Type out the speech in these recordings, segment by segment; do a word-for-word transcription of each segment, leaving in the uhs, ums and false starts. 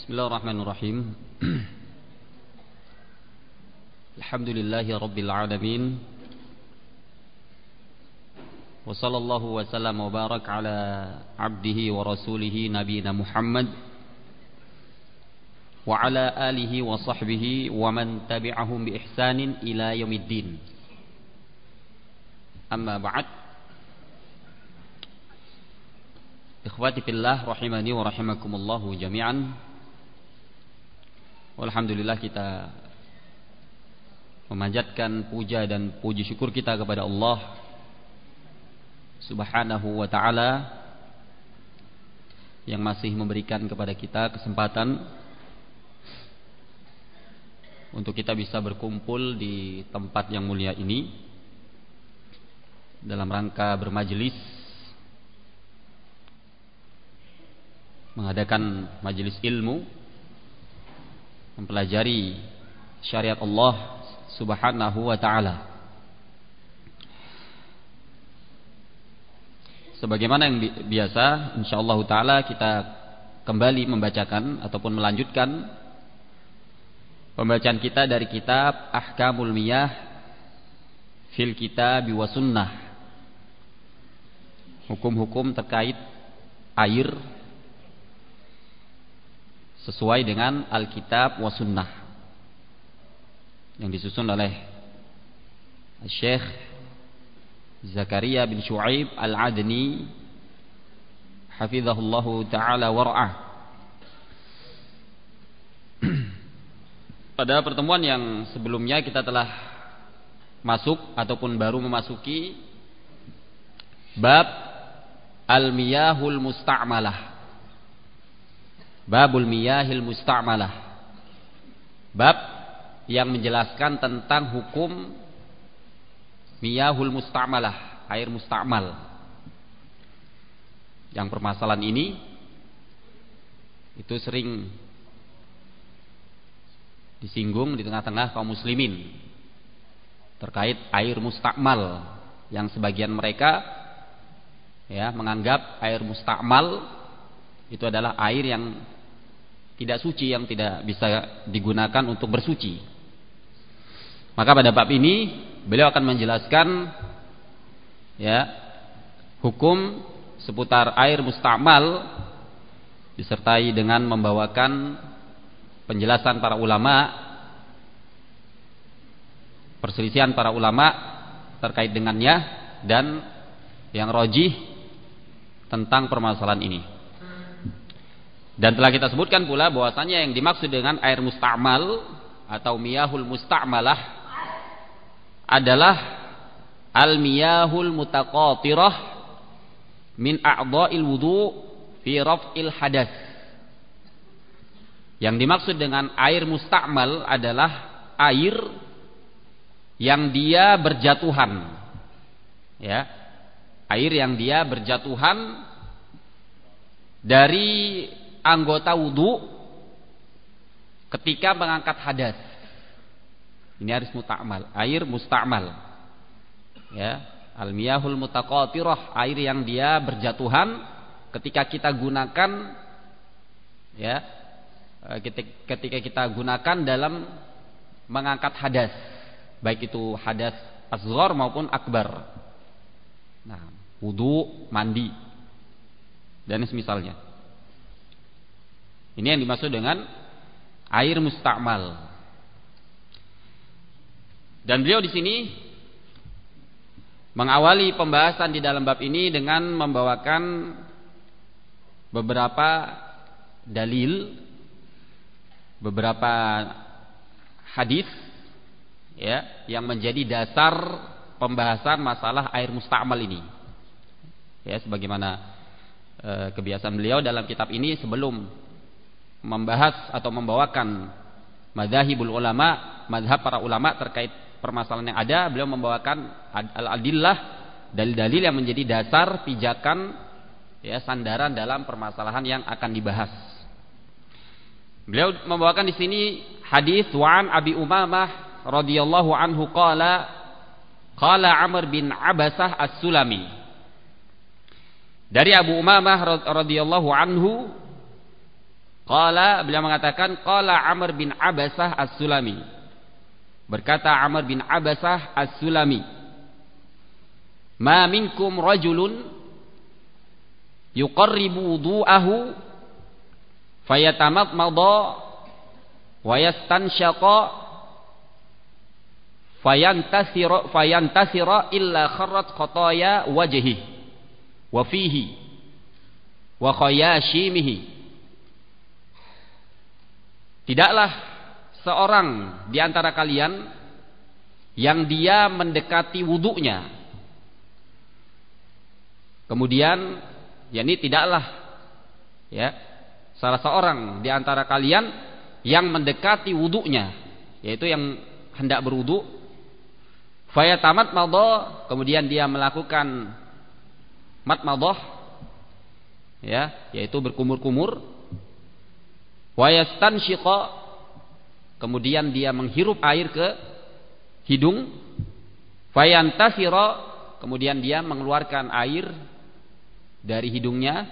Bismillahirrahmanirrahim. Alhamdulillahi rabbil alamin. Wa sallallahu wa sallam wa barak ala abdihi wa rasulihi nabiyina Muhammad wa ala alihi wa sahbihi wa man tabi'ahum bi ihsanin ila yaumiddin. Amma ba'd. Ikhwati fillah rahimani wa rahimakumullahu jami'an. Alhamdulillah, kita memanjatkan puja dan puji syukur kita kepada Allah Subhanahu wa ta'ala yang masih memberikan kepada kita kesempatan untuk kita bisa berkumpul di tempat yang mulia ini dalam rangka bermajelis, mengadakan majelis ilmu, mempelajari syariat Allah Subhanahu wa ta'ala. Sebagaimana yang biasa, insyaallah ta'ala kita kembali membacakan ataupun melanjutkan pembacaan kita dari kitab Ahkamul Miyah fil Kitab wa Sunnah, hukum-hukum terkait air sesuai dengan Alkitab wa Sunnah, yang disusun oleh Syekh Zakaria bin Syuaib Al-Adni hafizahullahu ta'ala wara'ah. Pada pertemuan yang sebelumnya kita telah masuk ataupun baru memasuki bab Al-Miyahul Musta'malah, Babul Miyahil Musta'malah, bab yang menjelaskan tentang hukum Miyahul Musta'malah, air musta'mal. Yang permasalahan ini itu sering disinggung di tengah-tengah kaum muslimin terkait air musta'mal, yang sebagian mereka ya menganggap air musta'mal itu adalah air yang tidak suci, yang tidak bisa digunakan untuk bersuci. Maka pada bab ini beliau akan menjelaskan ya hukum seputar air musta'mal disertai dengan membawakan penjelasan para ulama, perselisihan para ulama terkait dengannya, dan yang rajih tentang permasalahan ini. Dan telah kita sebutkan pula bahwasanya yang dimaksud dengan air musta'mal atau miyahul musta'malah adalah al-miyahul mutaqatirah min a'dha'il wudu fi raf'il hadas. Yang dimaksud dengan air musta'mal adalah air yang dia berjatuhan, ya, air yang dia berjatuhan dari anggota wudu ketika mengangkat hadas. Ini air musta'mal, air musta'mal. Ya, al-miyahul mutaqatirah, air yang dia berjatuhan ketika kita gunakan, ya, ketika kita gunakan dalam mengangkat hadas, baik itu hadas asghar maupun akbar. Nah, wudu, mandi, dan semisalnya. Ini yang dimaksud dengan air musta'mal. Dan beliau di sini mengawali pembahasan di dalam bab ini dengan membawakan beberapa dalil, beberapa hadis ya yang menjadi dasar pembahasan masalah air musta'mal ini. Ya, sebagaimana e, kebiasaan beliau dalam kitab ini, sebelum membahas atau membawakan madzhabul ulama, mazhab para ulama terkait permasalahan yang ada, beliau membawakan al-adillah, dalil-dalil yang menjadi dasar pijakan ya sandaran dalam permasalahan yang akan dibahas. Beliau membawakan di sini hadis wa an Abi Umamah radhiyallahu anhu qala qala Amr bin Abasah As-Sulami. Dari Abu Umamah radhiyallahu anhu, Qala, beliau mengatakan, qala Amr bin Abasah As-Sulami. Berkata Amr bin Abasah As-Sulami, ma minkum rajulun yuqarribu wudu'ahu fayatamadmada wa yastanshaqa fayantasira fayantasira illa kharrat khataya wajhihi wa fihi wa khayashimihi. Tidaklah seorang di antara kalian yang dia mendekati wudunya, kemudian yakni tidaklah ya salah seorang di antara kalian yang mendekati wudunya, yaitu yang hendak berwudu, fayatamat madha, kemudian dia melakukan matmadhah, ya, yaitu berkumur-kumur, wa yastanshiqa, kemudian dia menghirup air ke hidung, fayantasira, kemudian dia mengeluarkan air dari hidungnya,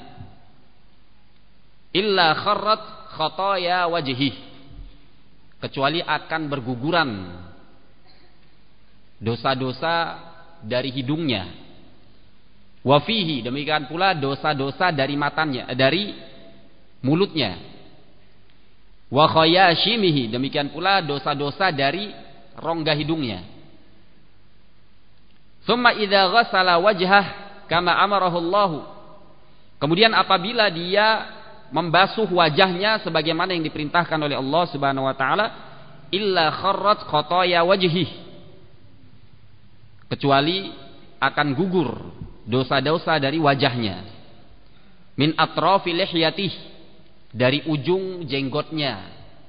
illa kharrat khataya wajhi, kecuali akan berguguran dosa-dosa dari hidungnya, wa fihi, demikian pula dosa-dosa dari matanya, dari mulutnya, wa khayashimihi, demikian pula dosa-dosa dari rongga hidungnya. Summa idza ghassala wajhah kama amarahu Allah, kemudian apabila dia membasuh wajahnya sebagaimana yang diperintahkan oleh Allah Subhanahu wa taala, illa kharrat khataya wajhi, kecuali akan gugur dosa-dosa dari wajahnya, min atrafi lihyatihi, dari ujung jenggotnya,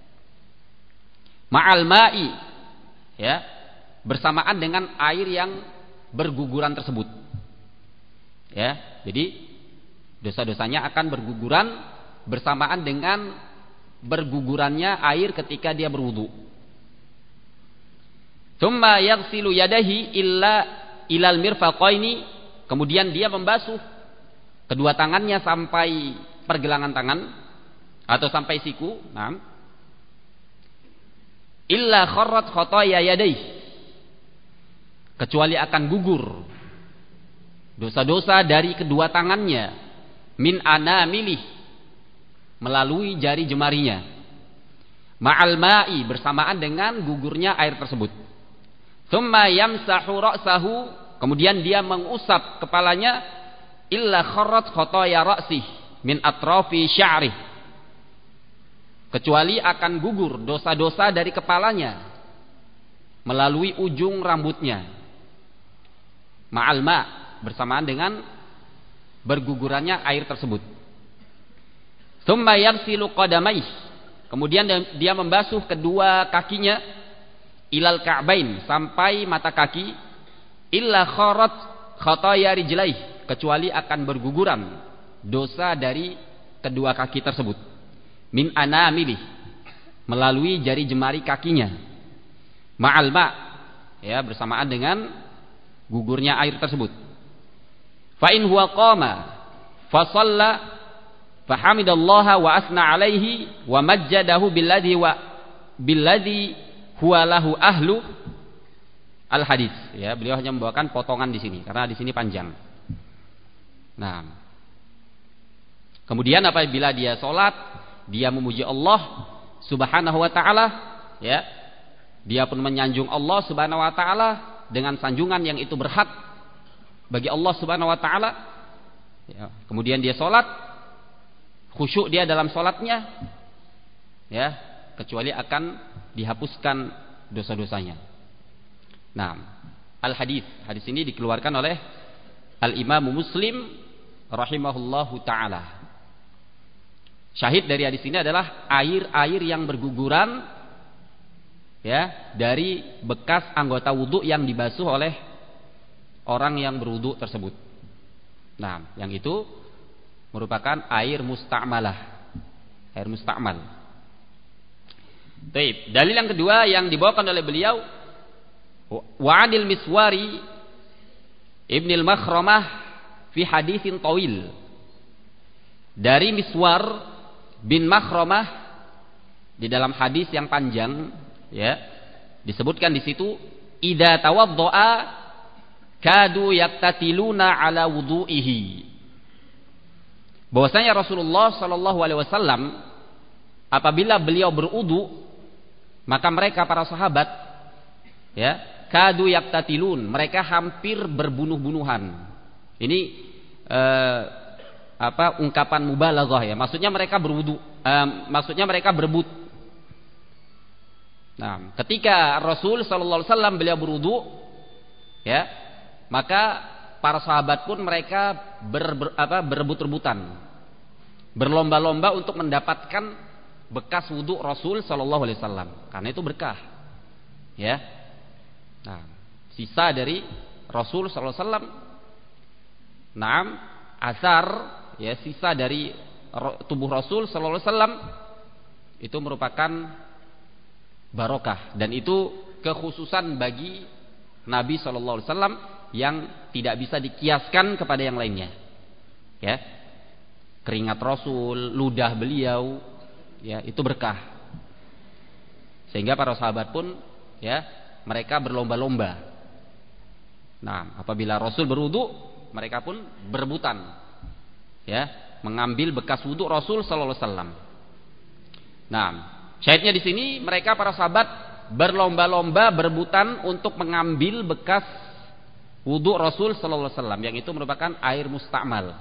ma'al ma'i, ya, bersamaan dengan air yang berguguran tersebut, ya. Jadi dosa-dosanya akan berguguran bersamaan dengan bergugurannya air ketika dia berwudu. Tsumma yaghsilu yadahi illa ilal mirfaqaini, kemudian dia membasuh kedua tangannya sampai pergelangan tangan atau sampai siku. Nah, illa kharrat khataya yadayhi, kecuali akan gugur dosa-dosa dari kedua tangannya, min anamilih, melalui jari jemarinya, ma'al ma'i, bersamaan dengan gugurnya air tersebut. Tsumma yamsahu ra'sahu, kemudian dia mengusap kepalanya, illa kharrat khataya ra'sih min atrafi sya'rih, kecuali akan gugur dosa-dosa dari kepalanya melalui ujung rambutnya, ma'al ma', bersamaan dengan bergugurannya air tersebut. Tsumma yaghsilu qadamaih, kemudian dia membasuh kedua kakinya, ilal ka'bain, sampai mata kaki, illa kharat khataya rijlaih, kecuali akan berguguran dosa dari kedua kaki tersebut, min anamilih, melalui jari jemari kakinya, ma'al ma', ya, bersamaan dengan gugurnya air tersebut. Fa in huwa qama fa shalla fa hamidallaha wa asna alaihi wa majjadahu billadhi wa billadhi huwa lahu ahlu al hadis, ya, beliau hanya membawakan potongan di sini karena di sini panjang. Nah, kemudian apabila dia salat, dia memuji Allah Subhanahu wa taala, ya, dia pun menyanjung Allah Subhanahu wa taala dengan sanjungan yang itu berhak bagi Allah Subhanahu wa taala, ya. Kemudian dia salat, khusyuk dia dalam salatnya, ya, kecuali akan dihapuskan dosa-dosanya. Nah, al hadis, hadis ini dikeluarkan oleh Al Imam Muslim rahimahullahu taala. Syahid dari hadis ini adalah air-air yang berguguran, ya, dari bekas anggota wudu yang dibasuh oleh orang yang berwudu tersebut. Nah, yang itu merupakan air musta'malah, air musta'mal. Baik, dalil yang kedua yang dibawakan oleh beliau, wa 'anil Miswari Ibnil Makhramah fi haditsin tawil, dari Miswar bin Makhramah di dalam hadis yang panjang, ya, disebutkan di situ, idza tawaddaa kadu yaktatiluna ala wudu'ihi. Bahwasanya Rasulullah sallallahu alaihi wasallam apabila beliau berudu, maka mereka para sahabat, ya, kadu yaktatilun, mereka hampir berbunuh-bunuhan. Ini eh, apa ungkapan mubalaghah, ya. Maksudnya mereka berwudu, eh, maksudnya mereka berebut. Nah, ketika Rasul sallallahu alaihi wasallam beliau berwudu, ya, maka para sahabat pun mereka ber, ber, apa, berebut-rebutan, berlomba-lomba untuk mendapatkan bekas wudu Rasul sallallahu alaihi wasallam, karena itu berkah, ya. Nah, sisa dari Rasul sallallahu alaihi wasallam, naam, asar, ya, sisa dari tubuh Rasul sallallahu alaihi wasallam itu merupakan barokah, dan itu kekhususan bagi Nabi sallallahu alaihi wasallam yang tidak bisa dikiaskan kepada yang lainnya, ya. Keringat Rasul, ludah beliau, ya, itu berkah, sehingga para sahabat pun, ya, mereka berlomba-lomba. Nah, apabila Rasul berwudu, mereka pun berebutan, ya, mengambil bekas wudu Rasul sallallahu alaihi wasallam. Nah, syahidnya di sini mereka para sahabat berlomba-lomba berebutan untuk mengambil bekas wudu Rasul sallallahu alaihi wasallam, yang itu merupakan air mustakmal.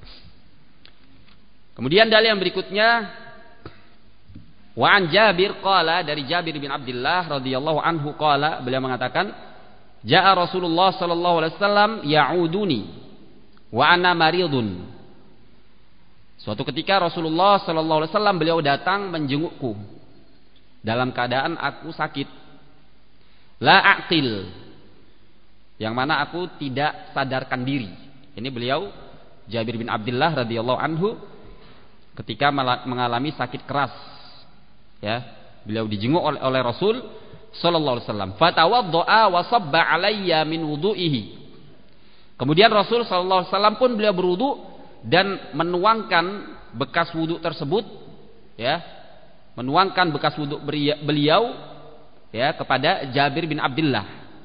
Kemudian dalil yang berikutnya, wa an Jabir qala, dari Jabir bin Abdullah radhiyallahu anhu qala, beliau mengatakan, jaa Rasulullah sallallahu alaihi wasallam ya'uduni wa ana maridun. Suatu ketika Rasulullah sallallahu alaihi wasallam beliau datang menjengukku dalam keadaan aku sakit, la aqil, yang mana aku tidak sadarkan diri. Ini beliau Jabir bin Abdullah radhiyallahu anhu ketika mengalami sakit keras, ya, beliau dijenguk oleh, oleh Rasul sallallahu alaihi wasallam. Fatawaddaa wa sabba alayya min wudu'ihi. Kemudian Rasul sallallahu alaihi wasallam pun beliau berwudu dan menuangkan bekas wudu tersebut, ya, menuangkan bekas wudu beliau, ya, kepada Jabir bin Abdullah.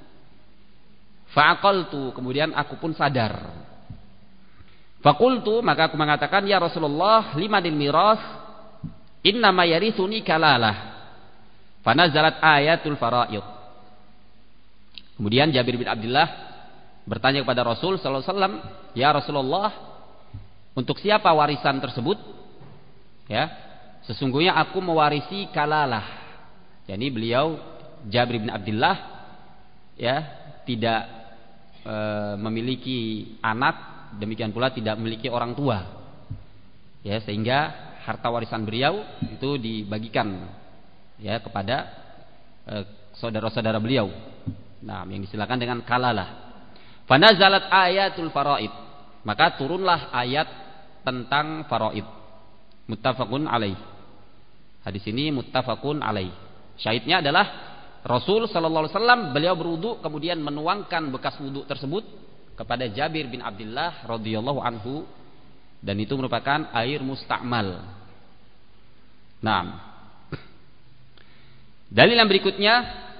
Fa'aqaltu, kemudian aku pun sadar. Faqultu, maka aku mengatakan, ya Rasulullah, limanil miras, innama yarithuni kalalah. Fanazalat ayatul faraid. Kemudian Jabir bin Abdullah bertanya kepada Rasul sallallahu alaihi wasallam, ya Rasulullah, untuk siapa warisan tersebut? Ya, sesungguhnya aku mewarisi kalalah. Jadi beliau Jabir bin Abdullah, ya, tidak e, memiliki anak, demikian pula tidak memiliki orang tua, ya, sehingga harta warisan beliau itu dibagikan, ya, kepada e, saudara-saudara beliau. Nah, yang disilakan dengan kalalah. Fanazalat ayatul faraid, maka turunlah ayat tentang faraid. Muttafaqun alaih. Hadis ini muttafaqun alaih. Syahidnya adalah Rasul sallallahu alaihi wasallam beliau berwudu kemudian menuangkan bekas wudu tersebut kepada Jabir bin Abdullah radhiyallahu anhu, dan itu merupakan air mustakmal. Nah, dalil yang berikutnya,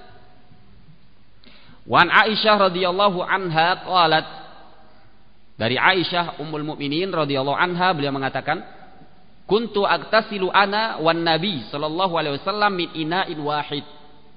wan Aisyah radhiyallahu anha qalat, dari Aisyah ummul mukminin radhiyallahu anha beliau mengatakan, kuntu agtasilu ana wan nabi sallallahu alaihi wasallam min ina'in wahid.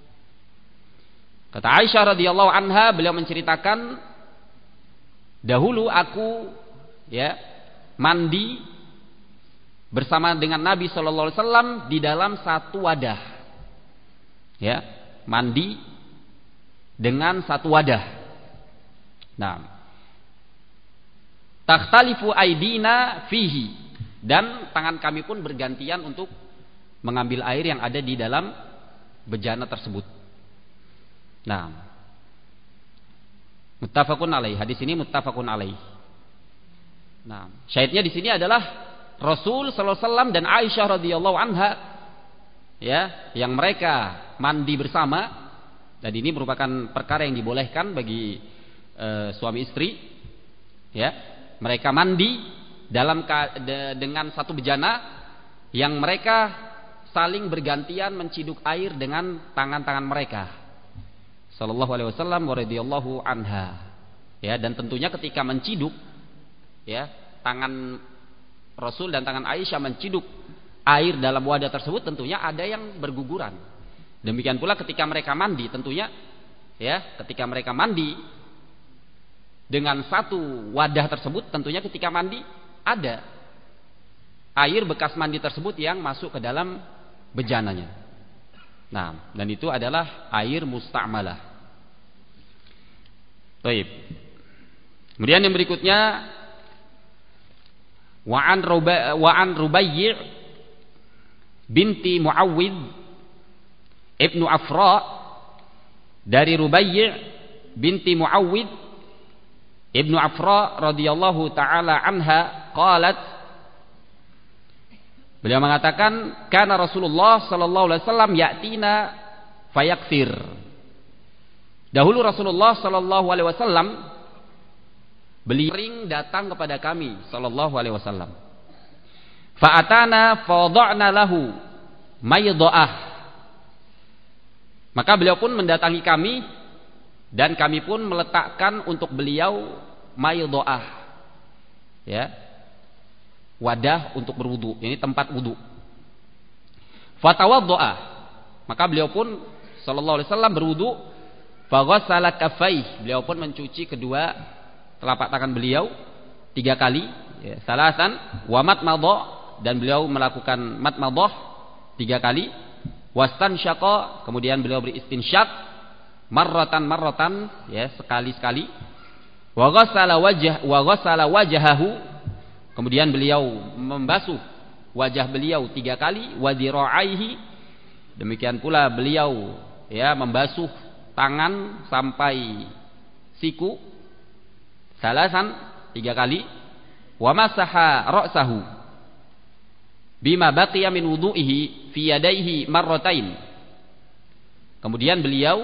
Kata Aisyah radhiyallahu anha, beliau menceritakan, dahulu aku, ya, mandi bersama dengan Nabi sallallahu alaihi wasallam di dalam satu wadah. Ya, mandi dengan satu wadah. Nah, takhtalifu aidina fihi, dan tangan kami pun bergantian untuk mengambil air yang ada di dalam bejana tersebut. Nah, muttafaqun alaih. Hadis ini muttafaqun alaih. Nah, syahidnya di sini adalah Rasul sallallahu alaihi wasallam dan Aisyah radhiyallahu anha, ya, yang mereka mandi bersama, dan ini merupakan perkara yang dibolehkan bagi e, suami istri, ya. Mereka mandi dalam dengan satu bejana, yang mereka saling bergantian menciduk air dengan tangan-tangan mereka. Sallallahu alaihi wasallam wa radhiyallahu anha. Ya, dan tentunya ketika menciduk, ya, tangan Rasul dan tangan Aisyah menciduk air dalam wadah tersebut, tentunya ada yang berguguran. Demikian pula ketika mereka mandi, tentunya, ya, ketika mereka mandi dengan satu wadah tersebut, tentunya ketika mandi ada air bekas mandi tersebut yang masuk ke dalam bejananya. Nah, dan itu adalah air musta'malah. Baik. Kemudian yang berikutnya, wa'an Ruba, wa'an Rubayyi' binti Muawwid ibnu Afra, dari Rubayyi' binti Muawwid ibnu Afra radhiyallahu taala anha, qalat, beliau mengatakan, kana Rasulullah sallallahu alaihi wasallam ya'tina fayakfir. Dahulu Rasulullah sallallahu alaihi wasallam beliau sering datang kepada kami sallallahu alaihi wasallam. Fa'atana fadha'na lahu maydha'ah. Maka beliau pun mendatangi kami dan kami pun meletakkan untuk beliau maydha'ah. Ya. Wadah untuk berwudu, ini tempat wudu. Fatawadda'a. Maka beliau pun sallallahu alaihi wasallam berwudu, faghassala kaffaihi. Beliau pun mencuci kedua telapak tangan beliau tiga kali, ya, salasan, wa matmadha, dan beliau melakukan matmadhah tiga kali, wastansyaqa, kemudian beliau beristinsyak, marratan marratan, ya, sekali sekali, wa ghassala wajh wa ghassala wajhahu, kemudian beliau membasuh wajah beliau tiga kali, wa dira'aihi, demikian pula beliau, ya, membasuh tangan sampai siku, salasan, tiga kali, wa masaha ra'sahu bima baqiya min wudu'ihi fi yadayhi marratain. Kemudian beliau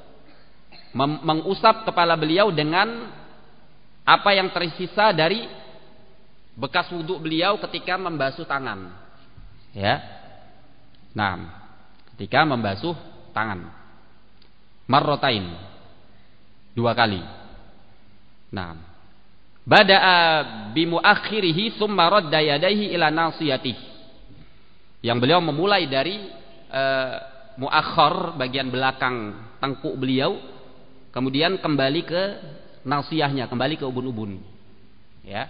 mengusap kepala beliau dengan apa yang tersisa dari bekas wudu beliau ketika membasuh tangan. Ya. Nah, ketika membasuh tangan. Marratain. Dua kali. Nah, bada'a bimuakhirihi tsumma radda yadayhi ila nasiyatihi. Yang beliau memulai dari uh, muakhir, bagian belakang tengkuk beliau, kemudian kembali ke nasiyahnya, kembali ke ubun-ubun. Ya.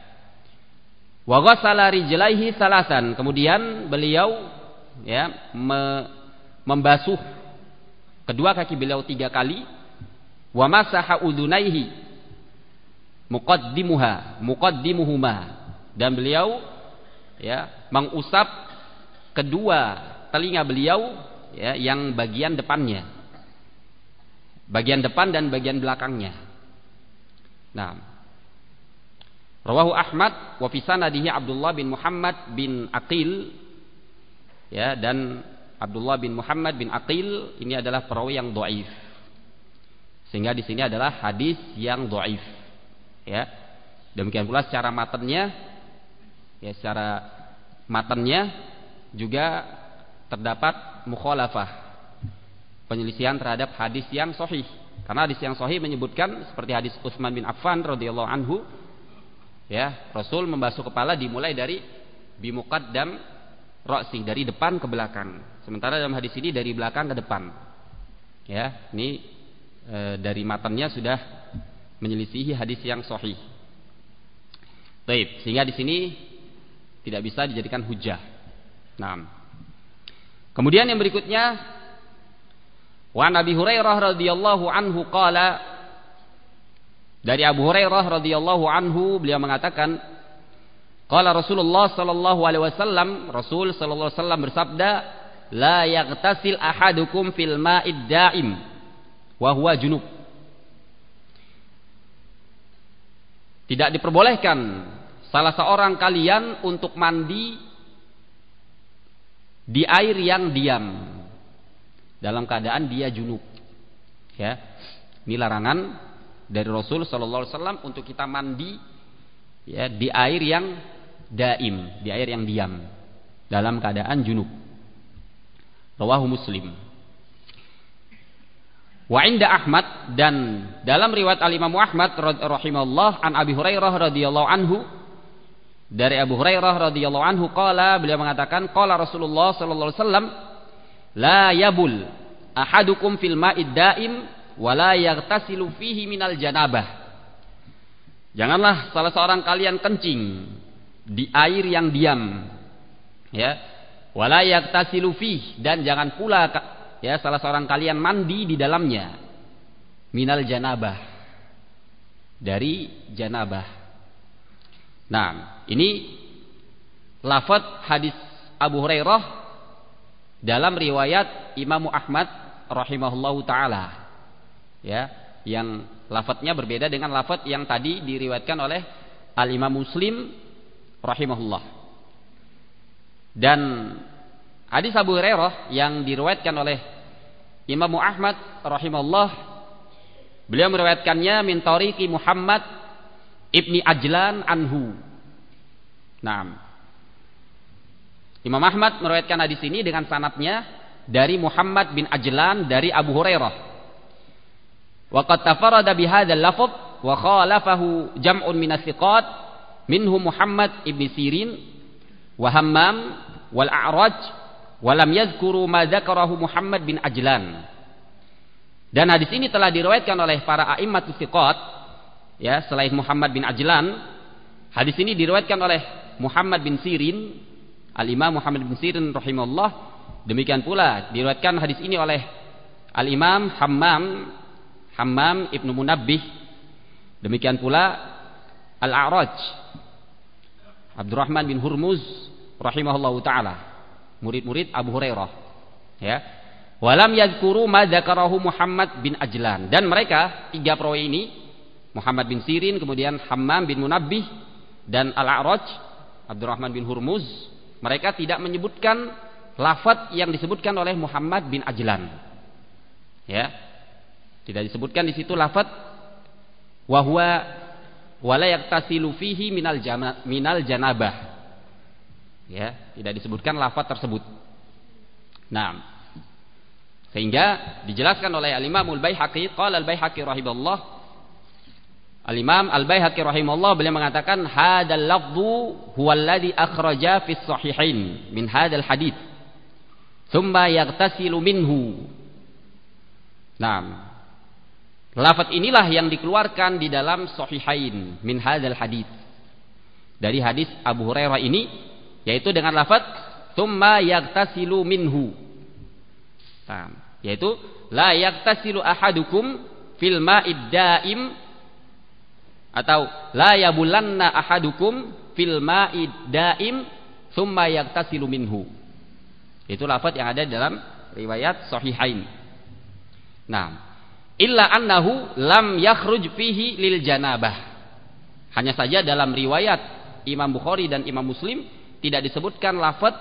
Wa ghassala rijlaihi salasan. Kemudian beliau, ya, me, membasuh kedua kaki beliau tiga kali. Wa masaha udunaihi muqaddimuha muqaddimuhuma, dan beliau, ya, mengusap kedua telinga beliau, ya, yang bagian depannya, bagian depan dan bagian belakangnya. Nah, rawahu Ahmad wa fi sanadihi Abdullah bin Muhammad bin Aqil, ya, dan Abdullah bin Muhammad bin Aqil ini adalah perawi yang dhaif, sehingga di sini adalah hadis yang dhaif. Ya, demikian pula secara matanya, ya, secara matanya juga terdapat mukhalafah, penyelisihan terhadap hadis yang sahih. Karena hadis yang sahih menyebutkan seperti hadis Utsman bin Affan radhiyallahu anhu, ya, Rasul membasuh kepala dimulai dari bimuqaddam ra'si, dari depan ke belakang. Sementara dalam hadis ini dari belakang ke depan. Ya, ini e, dari matanya sudah menyelisihi hadis yang sahih. Baik, sehingga di sini tidak bisa dijadikan hujah. Nah, kemudian yang berikutnya, wa Nabi Hurairah radhiyallahu anhu qala, dari Abu Hurairah radhiyallahu anhu beliau mengatakan, qala Rasulullah sallallahu alaihi wasallam, Rasul sallallahu alaihi wasallam bersabda, la yaghtasil ahadukum fil ma'id da'im wa huwa junub. Tidak diperbolehkan salah seorang kalian untuk mandi di air yang diam dalam keadaan dia junub. Ya, ini larangan dari Rasul sallallahu alaihi wasallam untuk kita mandi, ya, di air yang daim, di air yang diam. dalam keadaan junub. Rawahu Muslim. Wa inda Ahmad, dan dalam riwayat al-Imam Ahmad rahimahullah an Abi Hurairah radhiyallahu anhu, dari Abu Hurairah radhiyallahu anhu qala, beliau mengatakan qala Rasulullah sallallahu alaihi wasallam la yabul ahadukum fil ma'id daim wa la yaghtasilu fihi minal janabah. Janganlah salah seorang kalian kencing di air yang diam, ya, wala yaghtasilu fihi, dan jangan pula ya salah seorang kalian mandi di dalamnya, minal janabah, dari janabah. Nah, ini lafaz hadis Abu Hurairah dalam riwayat Imam Ahmad rahimahullahu taala, ya, yang lafadznya berbeda dengan lafadz yang tadi diriwayatkan oleh Al-Imam Muslim rahimahullah. Dan hadis Abu Hurairah yang diriwayatkan oleh Imam Ahmad rahimahullah, beliau meriwayatkannya min tariqi Muhammad ibni Ajlan anhu. Naam. Imam Ahmad meriwayatkan hadis ini dengan sanadnya dari Muhammad bin Ajlan dari Abu Hurairah. Wa qad tafarrada bihadzal lafdh wa khalafahu jam'un minas thiqat minhum Muhammad ibn Sirin wa Hammam wal A'raj wa lam yadhkuru ma dzakarahu Muhammad bin Ajlan. Dan hadis ini telah diriwayatkan oleh para a'immatus thiqat, ya, selain Muhammad bin Ajlan. Hadis ini diriwayatkan oleh Muhammad bin Sirin, Al-Imam Muhammad bin Sirin rahimahullah. Demikian pula diriwayatkan hadis ini oleh Al-Imam Hammam Hammam ibnu Munabbih. Demikian pula Al-A'raj Abdurrahman bin Hurmuz rahimahullahu taala, murid-murid Abu Hurairah, ya. Walam yadhkuru ma dzakarahu Muhammad bin Ajlan, dan mereka tiga perawi ini, Muhammad bin Sirin, kemudian Hammam bin Munabbih, dan Al-A'raj Abdurrahman bin Hurmuz, mereka tidak menyebutkan lafaz yang disebutkan oleh Muhammad bin Ajlan, ya. Tidak disebutkan di situ lafaz wa huwa wala yaktasilu fihi minal jana, minal janabah, ya, tidak disebutkan lafaz tersebut. Nah, sehingga dijelaskan oleh Al-Imam Al-Baihaqi, qala Al-Baihaqi rahimahullah, Al-Imam Al-Baihaqi rahimahullah, beliau mengatakan hadzal lafdhu huwa alladhi akhraja fi sahihain min hadzal hadits thumma yaghtasilu minhu. Nah, lafaz inilah yang dikeluarkan di dalam sahihain min hadzal hadits, dari hadis Abu Hurairah ini, yaitu dengan lafaz thumma yaghtasilu minhu. Nah, yaitu la yaghtasilu ahadukum fil ma'id daim, atau la yabulanna ahadukum fil ma'id daim thumma yaghtasilu minhu. Itu lafaz yang ada dalam riwayat sahihain. Nah, illa annahu lam yakhruj fihi lil janabah. Hanya saja dalam riwayat Imam Bukhari dan Imam Muslim tidak disebutkan lafaz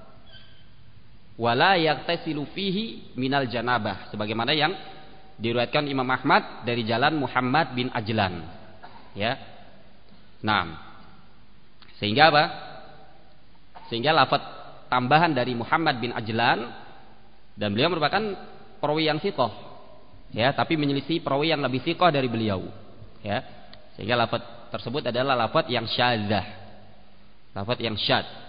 wala yaghtasilu fihi minal janabah, sebagaimana yang diriwayatkan Imam Ahmad dari jalan Muhammad bin Ajlan, ya. Nah, sehingga apa? Sehingga lafaz tambahan dari Muhammad bin Ajlan, dan beliau merupakan perawi yang thiqah, ya, tapi menyelisih perawi yang lebih thiqah dari beliau, ya. Sehingga lafaz tersebut adalah lafaz yang syadzah, lafaz yang syadz.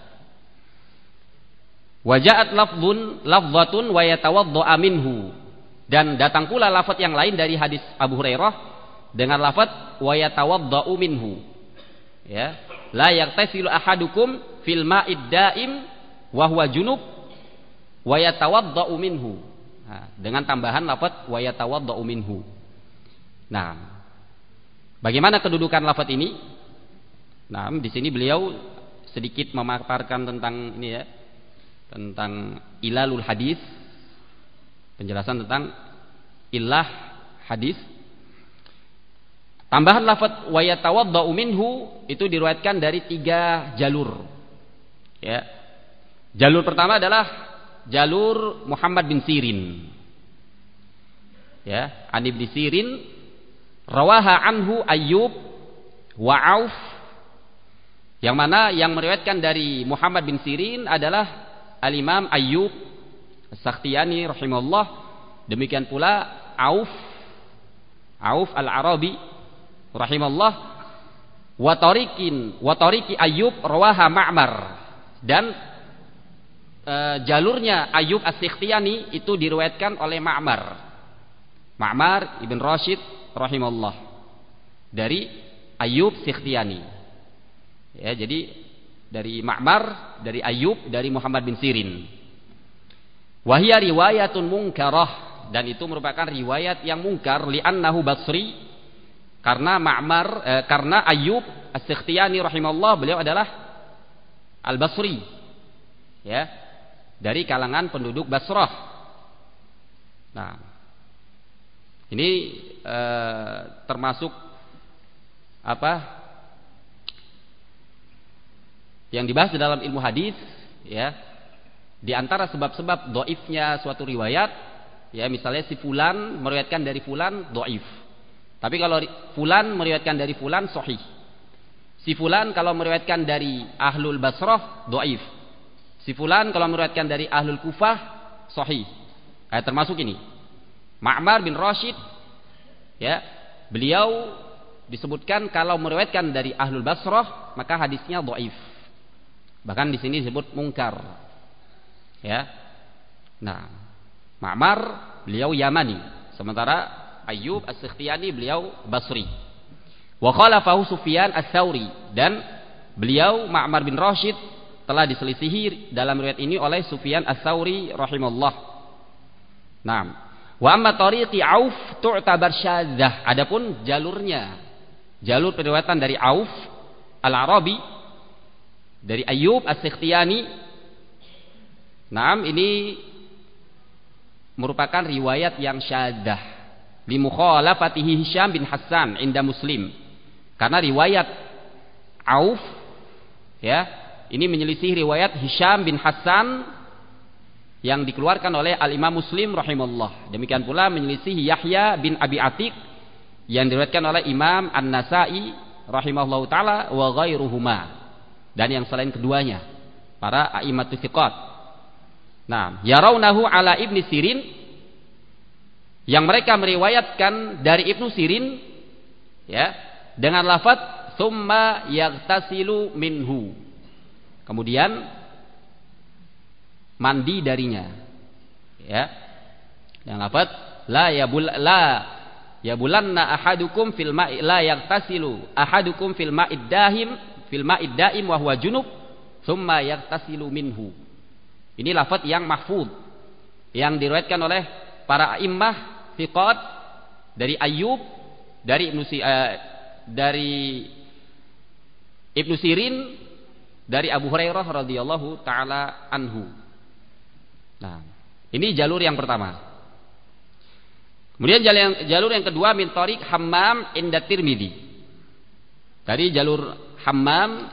Waja'at lafdzun lafdzatun wa yatawaddaa minhu, dan datang pula lafaz yang lain dari hadis Abu Hurairah dengan lafaz wa yatawaddau minhu, ya, la yaghtasilu ahadukum fil ma'id daim wa huwa junub wa yatawaddau minhu. Nah, dengan tambahan lafaz wa yatawaddau minhu. Nah, bagaimana kedudukan lafaz ini? Nah, di sini beliau sedikit memaparkan tentang ini, ya, tentang ilalul hadis, penjelasan tentang ilah hadis. Tambahan lafaz wa yatawaddau minhu itu diriwayatkan dari tiga jalur, ya. Jalur pertama adalah jalur Muhammad bin Sirin, ya, an Ibnu Sirin rawaha anhu Ayyub wa Auf Yang mana yang meriwayatkan dari Muhammad bin Sirin adalah Al-Imam Ayyub As-Sakhtiyani rahimahullah. Demikian pula Auf Auf Al-Arabi rahimahullah. Wa tariqin wa tariqi Ayyub rawaha Ma'mar. Dan e, jalurnya Ayyub As-Sakhtiyani itu diriwayatkan oleh Ma'mar. Ma'mar Ibn Rashid rahimahullah dari Ayyub Sakhtiyani. Ya, jadi dari Ma'mar, dari Ayyub, dari Muhammad bin Sirin. Wahia riwayatun munkarah, dan itu merupakan riwayat yang mungkar li'annahu Basri, karena Ma'mar eh, karena Ayyub As-Sakhtiyani rahimahullah beliau adalah Al-Basri. Ya, dari kalangan penduduk Basrah. Nah, ini eh, termasuk apa? Yang dibahas dalam ilmu hadis, ya, di antara sebab-sebab dhaifnya suatu riwayat, ya, misalnya si fulan meriwayatkan dari fulan dhaif. Tapi kalau fulan meriwayatkan dari fulan sahih. Si fulan kalau meriwayatkan dari Ahlul Basrah dhaif. Si fulan kalau meriwayatkan dari Ahlul Kufah sahih. Eh, termasuk ini. Ma'mar bin Rashid, ya, beliau disebutkan kalau meriwayatkan dari Ahlul Basrah maka hadisnya dhaif. Bahkan di sini disebut mungkar. Ya. Nah, Ma'mar beliau Yamani, sementara Ayyub As-Sakhtiyani beliau Basri. Wa khalafahu Sufyan Ats-Tsauri, dan beliau Ma'mar bin Rashid telah diselisihi dalam riwayat ini oleh Sufyan Ats-Tsauri rahimahullah. Naam. Wa amma tariqi Auf tu'tabar syadzah. Adapun jalurnya, jalur periwayatan dari Auf Al-Arabi dari Ayyub As-Sakhtiyani, naam, ini merupakan riwayat yang syadzah li mukhalafatihi Hisham bin Hassan inda Muslim. Karena riwayat Auf, ya, ini menyelisih riwayat Hisham bin Hassan yang dikeluarkan oleh Al-Imam Muslim rahimahullah. Demikian pula menyelisih Yahya bin Abi Atiq yang diriwayatkan oleh Imam An-Nasa'i rahimahullahu taala wa ghairuhuma, dan yang selain keduanya, para a'immatus thiqat. Nah, yarawnahu ala Ibnu Sirin, yang mereka meriwayatkan dari Ibnu Sirin, ya, dengan lafaz tsumma yaghtasilu minhu, kemudian mandi darinya, ya, yang lafaz la yabul la yabulanna ahadukum fil ma'i la yaghtasilu ahadukum fil ma'id dahim fil ma'id daim wa huwa junub tsumma yaghtasilu minhu. Ini lafaz yang mahfuz yang diriwayatkan oleh para a'immah thiqat dari Ayyub, dari Ibnu uh, dari Ibnu Sirin, dari Abu Hurairah radhiyallahu taala anhu. Nah, ini jalur yang pertama. Kemudian jalur yang, jalur yang kedua min tariq Hammam inda Tirmidzi. Dari jalur Hammam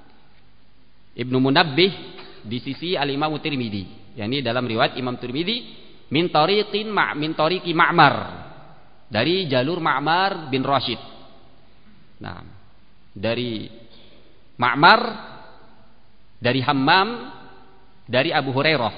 Ibnu Munabbih di sisi Al-Imam Tirmidzi, yakni dalam riwayat Imam Tirmidzi min tariqin ma min tariqi Ma'mar, dari jalur Ma'mar bin Rashid. Nah, dari Ma'mar, dari Hammam, dari Abu Hurairah.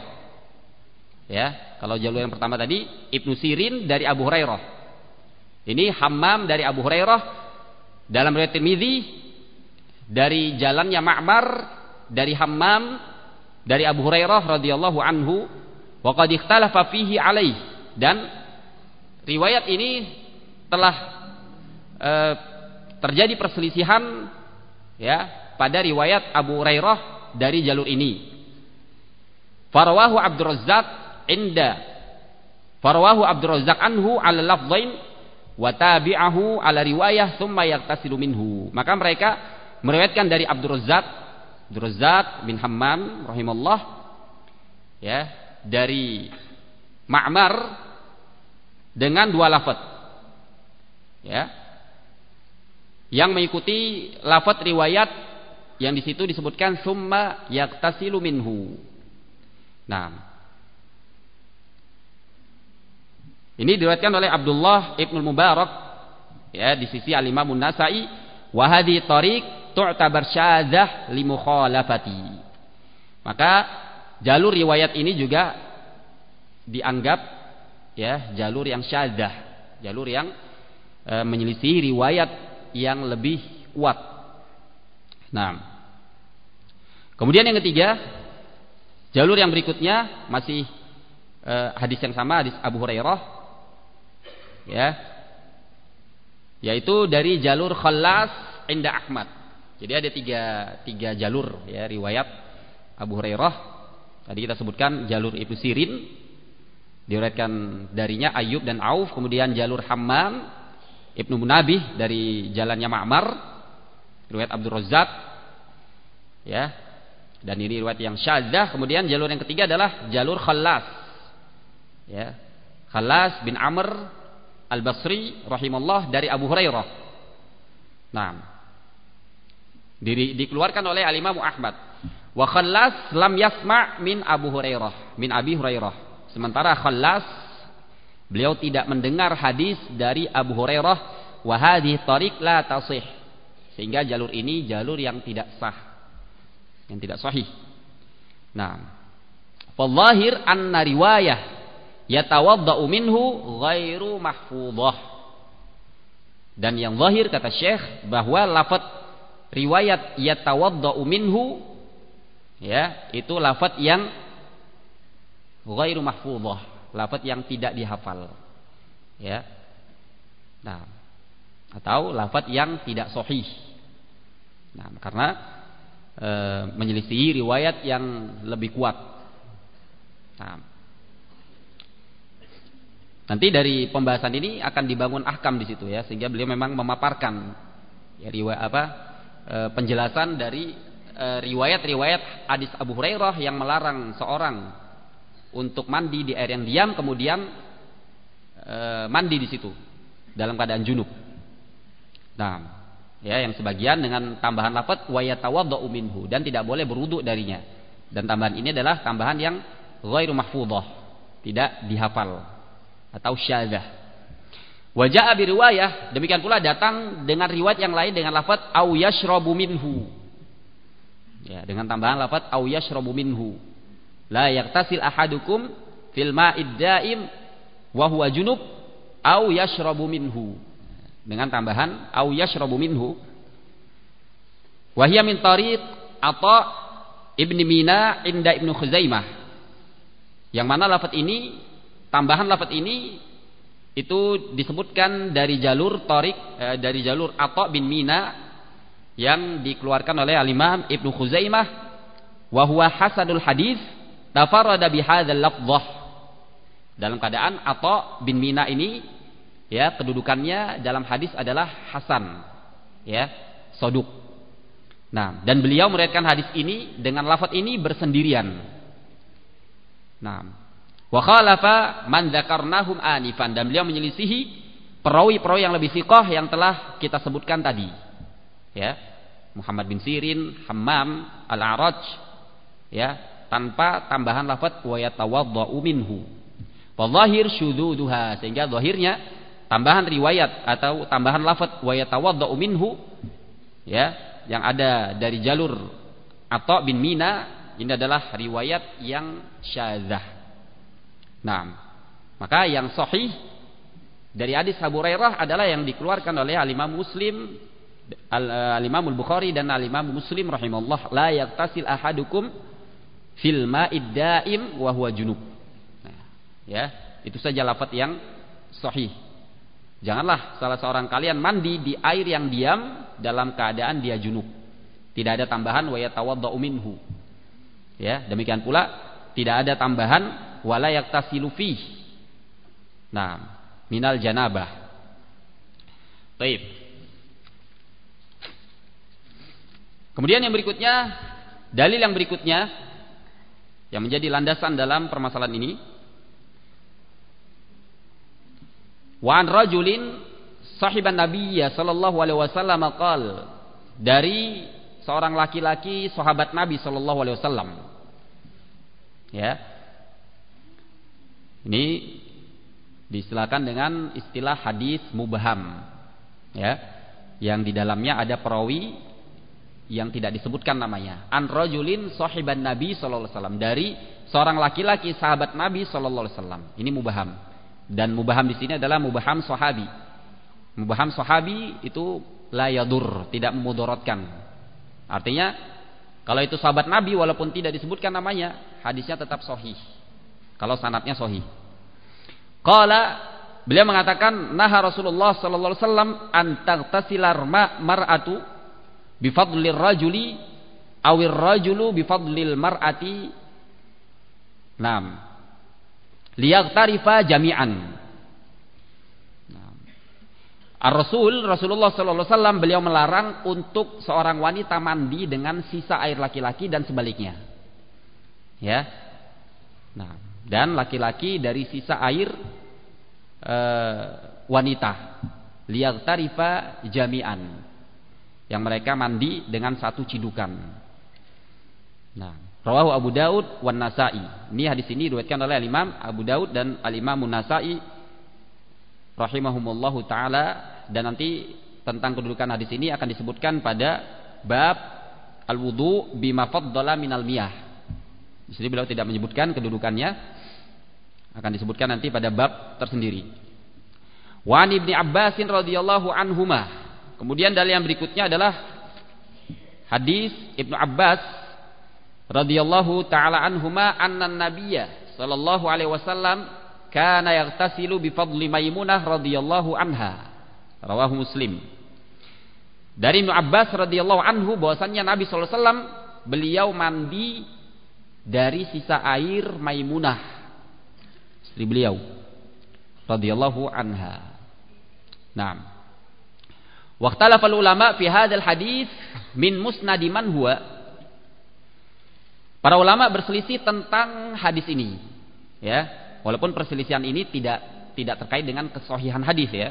Ya, kalau jalur yang pertama tadi Ibnu Sirin dari Abu Hurairah. Ini Hammam dari Abu Hurairah dalam riwayat Tirmidzi, dari jalannya Ma'mar dari Hammam dari Abu Hurairah radhiyallahu anhu, wa qad ikhtalafa fihi alaih, dan riwayat ini telah e, terjadi perselisihan, ya, pada riwayat Abu Hurairah dari jalur ini. Farawahu Abdur Razzaq inda farawahu Abdur Razzaq anhu ala lafdhain wa tabi'ahu ala riwayah thumma yaghtasilu minhu. Maka mereka meriwayatkan dari Abdur Razzaq, Abdur Razzaq bin Hammam rahimallah, ya, dari Ma'mar dengan dua lafaz, ya, yang mengikuti lafaz riwayat yang di situ disebutkan summa yaghtasilu minhu. Nah, ini diriwayatkan oleh Abdullah Ibnu Mubarak, ya, di sisi Al-Imam An-Nasa'i, wa hadhi tariq tu'tabar syadzah li mukhalafati. Maka jalur riwayat ini juga dianggap ya jalur yang syadzah, jalur yang e, menyelisih riwayat yang lebih kuat. Nah, kemudian yang ketiga, jalur yang berikutnya masih e, hadis yang sama, hadis Abu Hurairah, ya, yaitu dari jalur Khallas inda Ahmad. Jadi ada tiga tiga jalur ya riwayat Abu Hurairah. Tadi kita sebutkan jalur Ibnu Sirin, diriwayatkan darinya Ayyub dan Auf. Kemudian jalur Hammam Ibnu Munabih dari jalannya Ma'mar, riwayat Abdul Razzaq, ya. Dan ini riwayat yang syadzah. Kemudian jalur yang ketiga adalah jalur Khallas, ya, Khallas bin Amr Al-Basri rahimallah dari Abu Hurairah. Nah, di, dikeluarkan oleh Al-Imam Ahmad. Wa Khallas lam yasma' min Abu Hurairah, min Abi Hurairah. Sementara Khallas beliau tidak mendengar hadis dari Abu Hurairah. Wa hadhihi tariq la tasih. Sehingga jalur ini jalur yang tidak sah, yang tidak sahih. Nah, fadh-dhahir anna riwayah yatawadda'u minhu ghairu mahfudhah. Dan yang zahir kata Syekh bahwa lafaz riwayat yatawadda'u minhu, ya, itu lafaz yang ghairu mahfudhah, lafaz yang tidak dihafal, ya. Nah, atau lafaz yang tidak sahih. Nah, karena e, menyelisihi riwayat yang lebih kuat. Nah, nanti dari pembahasan ini akan dibangun ahkam di situ ya, sehingga beliau memang memaparkan ya riwayat apa e, penjelasan dari e, riwayat-riwayat hadis Abu Hurairah yang melarang seorang untuk mandi di air yang diam, kemudian e, mandi di situ dalam keadaan junub. Nah, ya, yang sebagian dengan tambahan lafaz wa yatawaddau minhu, dan tidak boleh berwudu darinya. Dan tambahan ini adalah tambahan yang ghairu mahfudhah, tidak dihafal atau syadzah. Wa jaa bi riwayah, demikian pula datang dengan riwayat yang lain dengan lafaz au yashrabu minhu. Ya, dengan tambahan lafaz au yashrabu minhu. La yaktasil ahadukum fil ma'id daim wa huwa junub au yashrabu minhu. Dengan tambahan au yashrabu minhu. Wa hiya min tariq Atha ibni Mina inda Ibnu Khuzaimah. Yang mana lafaz ini, tambahan lafaz ini itu disebutkan dari jalur tariq eh, dari jalur Atha bin Mina yang dikeluarkan oleh Al-Imam Ibnu Khuzaimah, wa huwa hasanul hadis tafarrada bihadzal lafdhah. Dalam keadaan Atha bin Mina ini, ya, kedudukannya dalam hadis adalah hasan, ya, soduk. Nah, dan beliau meriwayatkan hadis ini dengan lafaz ini bersendirian. Nah, wa khalafa man dzakarnahum anifan, dan beliau menyelisihi perawi-perawi yang lebih thiqah yang telah kita sebutkan tadi, ya, Muhammad bin Sirin, Hammam, Al-A'raj, ya, tanpa tambahan lafaz wa yatawaddau minhu. Wa dhahir syudzuduha, sehingga zahirnya tambahan riwayat atau tambahan lafaz wa yatawaddau minhu, ya, yang ada dari jalur Atha bin Mina, ini adalah riwayat yang syadzah. Nah, maka yang sahih dari hadis Abu Hurairah adalah yang dikeluarkan oleh Al-Imam Muslim, Al-Imam Al-Bukhari dan Al-Imam Muslim rahimahullah, la yaktasil ahadukum fil ma'id daim wa huwa junub. Nah, ya, itu saja lafaz yang sahih. Janganlah salah seorang kalian mandi di air yang diam dalam keadaan dia junub. Tidak ada tambahan wa yatawaddau minhu. Ya, demikian pula tidak ada tambahan wala yaktasilu fih. Nah, minal janabah. Baik. Kemudian yang berikutnya, dalil yang berikutnya yang menjadi landasan dalam permasalahan ini, wa an rajulin sahiban nabiyya sallallahu alaihi wasallam qal, dari seorang laki-laki sahabat Nabi sallallahu alaihi wasallam. Ya. Ini diistilahkan dengan istilah hadis mubham, ya, yang di dalamnya ada perawi yang tidak disebutkan namanya. An rajulin sahiban Nabi sallallahu alaihi wasallam, dari seorang laki-laki sahabat Nabi sallallahu alaihi wasallam. Ini mubaham. Dan mubaham di sini adalah mubaham sahabi. Mubaham sahabi itu la yadur, tidak memudaratkan. Artinya kalau itu sahabat Nabi walaupun tidak disebutkan namanya, hadisnya tetap sahih. Kalau sanadnya sahih. Qala, beliau mengatakan naha Rasulullah sallallahu alaihi wasallam an taghtasilar mar'atu bi fadlir rajuli awir rajulu bi fadlil mar'ati. Naam. Liyaghtarifa jami'an. Naam. Ar-Rasul Rasulullah sallallahu alaihi wasallam beliau melarang untuk seorang wanita mandi dengan sisa air laki-laki dan sebaliknya. Ya. Nah, dan laki-laki dari sisa air Uh, wanita, liyaghtarifa jami'an, yang mereka mandi dengan satu cidukan. Nah, rawahu Abu Daud wan Nasa'i. Ini hadis ini diriwayatkan oleh Imam Abu Daud dan Al-Imam An-Nasa'i rahimahumullahu taala, dan nanti tentang kedudukan hadis ini akan disebutkan pada bab al-wudu bima faddala minal miyah. Di sini beliau tidak menyebutkan kedudukannya, akan disebutkan nanti pada bab tersendiri. Wa an Ibnu Abbas radhiyallahu anhuma. Kemudian dalil yang berikutnya adalah hadis Ibnu Abbas radhiyallahu taala anhuma anna nabiyya sallallahu alaihi wasallam kana yaghtasilu bi fadli Maimunah radhiyallahu anha. Rawahu Muslim. Dari Ibnu Abbas radhiyallahu anhu bahwasannya Nabi sallallahu alaihi wasallam beliau mandi dari sisa air Maimunah, istri beliau radhiyallahu anha. Naam. Waqtalafal ulama fi hadzal hadis min musnadi man huwa. Para ulama berselisih tentang hadis ini, ya. Walaupun perselisihan ini tidak tidak terkait dengan kesahihan hadis, ya.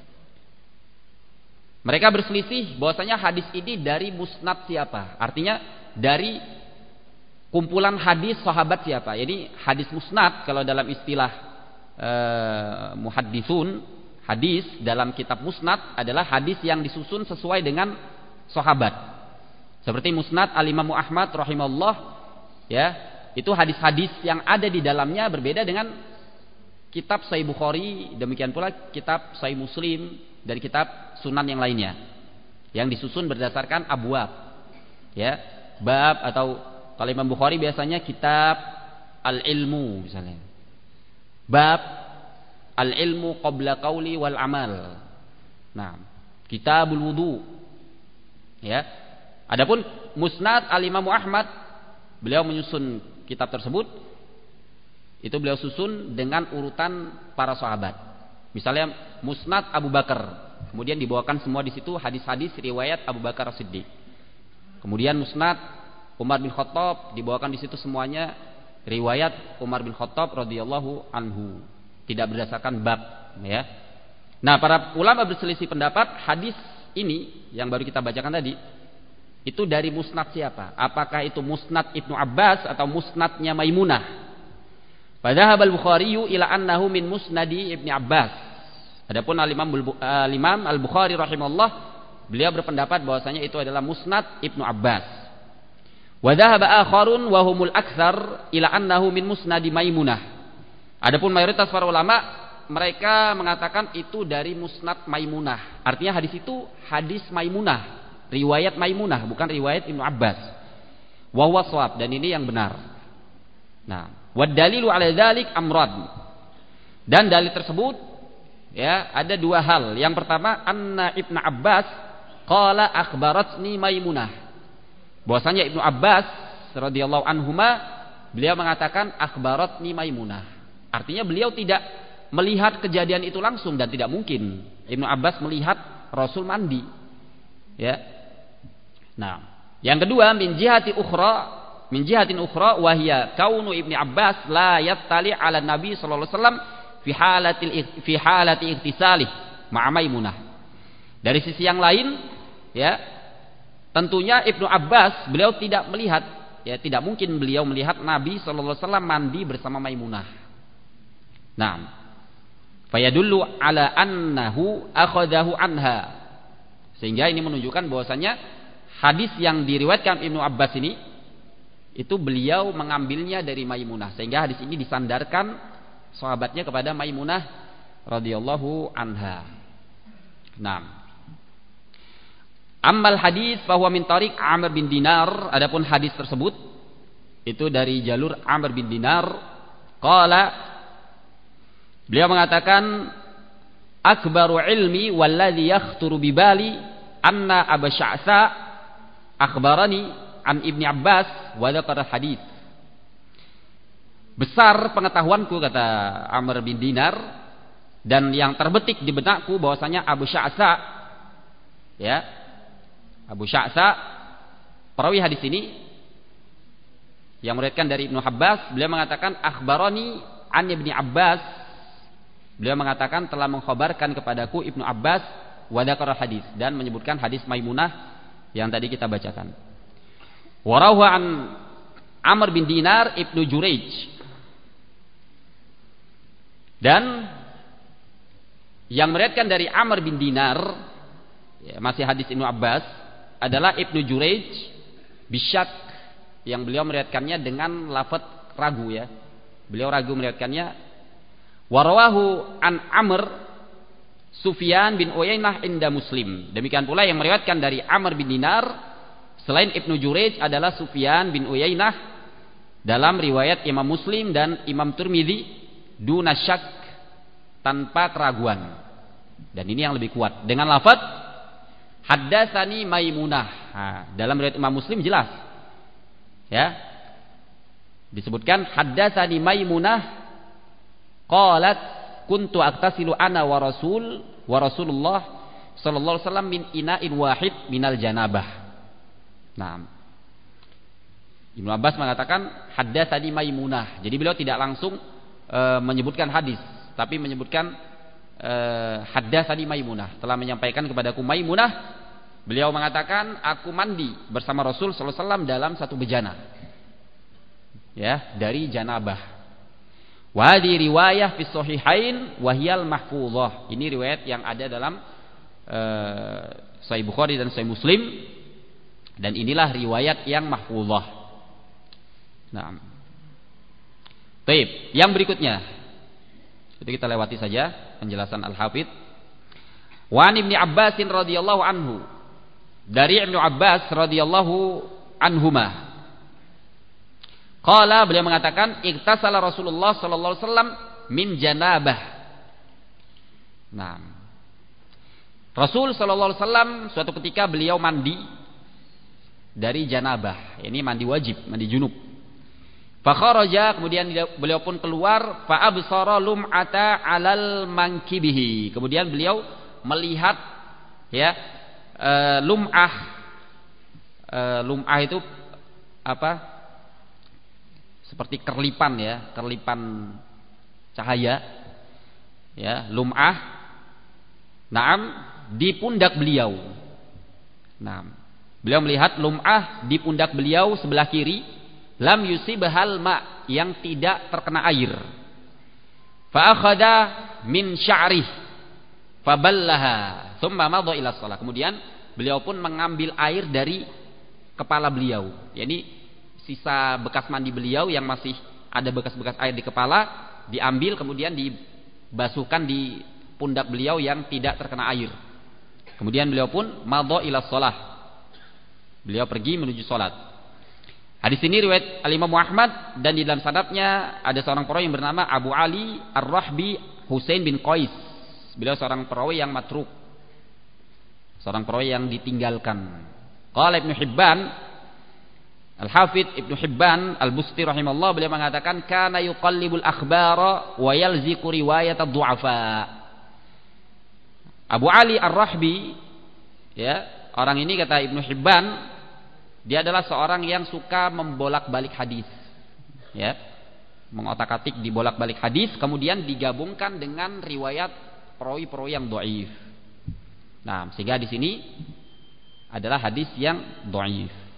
Mereka berselisih bahwasanya hadis ini dari musnad siapa? Artinya dari kumpulan hadis sahabat siapa? Jadi hadis musnad kalau dalam istilah uh, muhadditsun, hadis dalam kitab musnad adalah hadis yang disusun sesuai dengan sahabat. Seperti musnad Al-Imam Ahmad rahimahullah, ya, itu hadis-hadis yang ada di dalamnya berbeda dengan kitab Sahih Bukhari, demikian pula kitab Sahih Muslim dari kitab sunan yang lainnya yang disusun berdasarkan abwab, ya, bab, atau kalau Imam Bukhari biasanya kitab al-ilmu misalnya, bab al-ilmu qabla qauli wal amal. Nah, kitabul wudu, ya. Adapun musnad al-Imam Ahmad, beliau menyusun kitab tersebut, itu beliau susun dengan urutan para sahabat. Misalnya musnad Abu Bakar, kemudian dibawakan semua di situ hadis-hadis riwayat Abu Bakar As-Siddiq. Kemudian musnad Umar bin Khattab, dibawakan di situ semuanya riwayat Umar bin Khattab radhiyallahu anhu, tidak berdasarkan bab, ya. Nah, para ulama berselisih pendapat hadis ini yang baru kita bacakan tadi itu dari musnad siapa? Apakah itu musnad Ibnu Abbas atau musnadnya Maimunah? Padahal Al-Bukhari ila annahu min musnadi Ibnu Abbas. Adapun Al-Imam Al-Bukhari rahimahullah, beliau berpendapat bahwasanya itu adalah musnad Ibnu Abbas. Wa dhahaba akharun wa humul aktsar ila annahu min musnadi Maimunah. Adapun mayoritas para ulama mereka mengatakan itu dari musnad Maimunah. Artinya hadis itu hadis Maimunah, riwayat Maimunah, bukan riwayat Ibnu Abbas. Wa huwa shawab, dan ini yang benar. Nah, wad dalilu ala dzalik amrad. Dan dalil tersebut, ya, ada dua hal. Yang pertama, anna Ibnu Abbas qala akhbaratni Maimunah. Bahwasanya Ibnu Abbas radhiyallahu anhuma beliau mengatakan akhbaratni Maimunah. Artinya beliau tidak melihat kejadian itu langsung, dan tidak mungkin Ibnu Abbas melihat Rasul mandi. Ya. Nah, yang kedua, min jihati ukhra, min jihatin ukhra wa hiya kaunu Ibnu Abbas la yattali 'ala Nabi sallallahu alaihi wasallam fi halatil fi halati ightisalih ma'a Maimunah. Dari sisi yang lain, ya, tentunya Ibnu Abbas beliau tidak melihat, ya, tidak mungkin beliau melihat Nabi sallallahu alaihi wasallam mandi bersama Maimunah. Nah, fayadullu ala annahu akhadahu anha. Sehingga ini menunjukkan bahwasanya hadis yang diriwayatkan Ibnu Abbas ini itu beliau mengambilnya dari Maimunah, sehingga hadis ini disandarkan sahabatnya kepada Maimunah radhiyallahu anha. Naam. Ammal hadis bahwa min tariq Amr bin Dinar, adapun hadis tersebut itu dari jalur Amr bin Dinar, qala, beliau mengatakan akbaru ilmi walladhi yakhturu bibali anna Aba Sya'sa akhbarani an Ibni Abbas wa dzakara hadis. Besar pengetahuanku, kata Amr bin Dinar, dan yang terbetik di benakku bahwasanya Abu Sya'sa, ya, Abu Sya'sa perawi hadis ini yang meriwayatkan dari Ibnu Abbas, beliau mengatakan akhbarani an Ibni Abbas, beliau mengatakan telah mengkhabarkan kepadaku Ibnu Abbas wa dzakara hadis, dan menyebutkan hadis Maimunah yang tadi kita bacakan. Warahu an Amr bin Dinar Ibnu Jurayj, dan yang meriwayatkan dari Amr bin Dinar, ya, masih hadis Ibnu Abbas, adalah Ibnu Jurayj bisyak, yang beliau meriwayatkannya dengan lafaz ragu, ya. Beliau ragu meriwayatkannya. Warawahu an Amr Sufyan bin Uyainah inda Muslim. Demikian pula yang meriwayatkan dari Amr bin Dinar selain Ibnu Jurayj adalah Sufyan bin Uyainah dalam riwayat Imam Muslim dan Imam Tirmidzi duna syak, tanpa keraguan. Dan ini yang lebih kuat dengan lafaz haddatsani Maimunah. Nah, dalam riwayat Imam Muslim jelas, ya, disebutkan haddatsani Maimunah qalat kuntu aktasilu ana wa rasul wa Rasulullah sallallahu alaihi wasallam min ina'in wahid minal janabah. Nah, Ibnu Abbas mengatakan haddatsani Maimunah. Jadi beliau tidak langsung e, menyebutkan hadis, tapi menyebutkan e, haddatsani Maimunah, telah menyampaikan kepadaku Maimunah. Beliau mengatakan aku mandi bersama Rasul sallallahu alaihi wasallam dalam satu bejana, ya, dari janabah. Wa di riwayah fi sahihain wa hiyal mahfuzah. Ini riwayat yang ada dalam uh, Sahih Bukhari dan Sahih Muslim, dan inilah riwayat yang mahfuzah. Nah, baik, yang berikutnya itu kita lewati saja penjelasan Al-Hafidz. Wa an Ibnu Abbas radhiyallahu anhu, dari Ibnu Abbas radhiyallahu anhuma, qala, beliau mengatakan iktasala Rasulullah sallallahu alaihi wasallam min janabah. Nah, Rasul sallallahu alaihi wasallam suatu ketika beliau mandi dari janabah, ini mandi wajib, mandi junub. Fa kharaja, kemudian beliau pun keluar, fa absara lum'ata 'alal mankibihi. Kemudian beliau melihat, ya, e, lum'ah. E, lum'ah itu apa? Seperti kerlipan, ya, kerlipan cahaya, ya, lum'ah, naam, di pundak beliau. Naam, beliau melihat lum'ah di pundak beliau sebelah kiri, lam yusibhal ma, yang tidak terkena air. Fa akhadha min sya'rih faballaha thumma madha ila shalah. Kemudian beliau pun mengambil air dari kepala beliau, yakni sisa bekas mandi beliau yang masih ada bekas-bekas air di kepala, diambil kemudian dibasuhkan di pundak beliau yang tidak terkena air. Kemudian beliau pun madha ila shalah, beliau pergi menuju salat. Hadis ini riwayat Al-Imam Ahmad, dan di dalam sanadnya ada seorang perawi yang bernama Abu Ali Ar-Rahbi Husain bin Qais. Beliau seorang perawi yang matruk, seorang perawi yang ditinggalkan. Qala Ibnu Hibban, Al-Hafidz Ibnu Hibban Al-Busti rahimahullah, beliau mengatakan kana yuqallibul akhbara wa yalziqu riwayat ad-du'afa. Abu Ali Ar-Rahbi, ya, orang ini kata Ibnu Hibban, dia adalah seorang yang suka membolak-balik hadis, ya, mengotak-atik dibolak-balik hadis, kemudian digabungkan dengan riwayat perawi-perawi yang dhaif. Nah, sehingga di sini adalah hadis yang dhaif.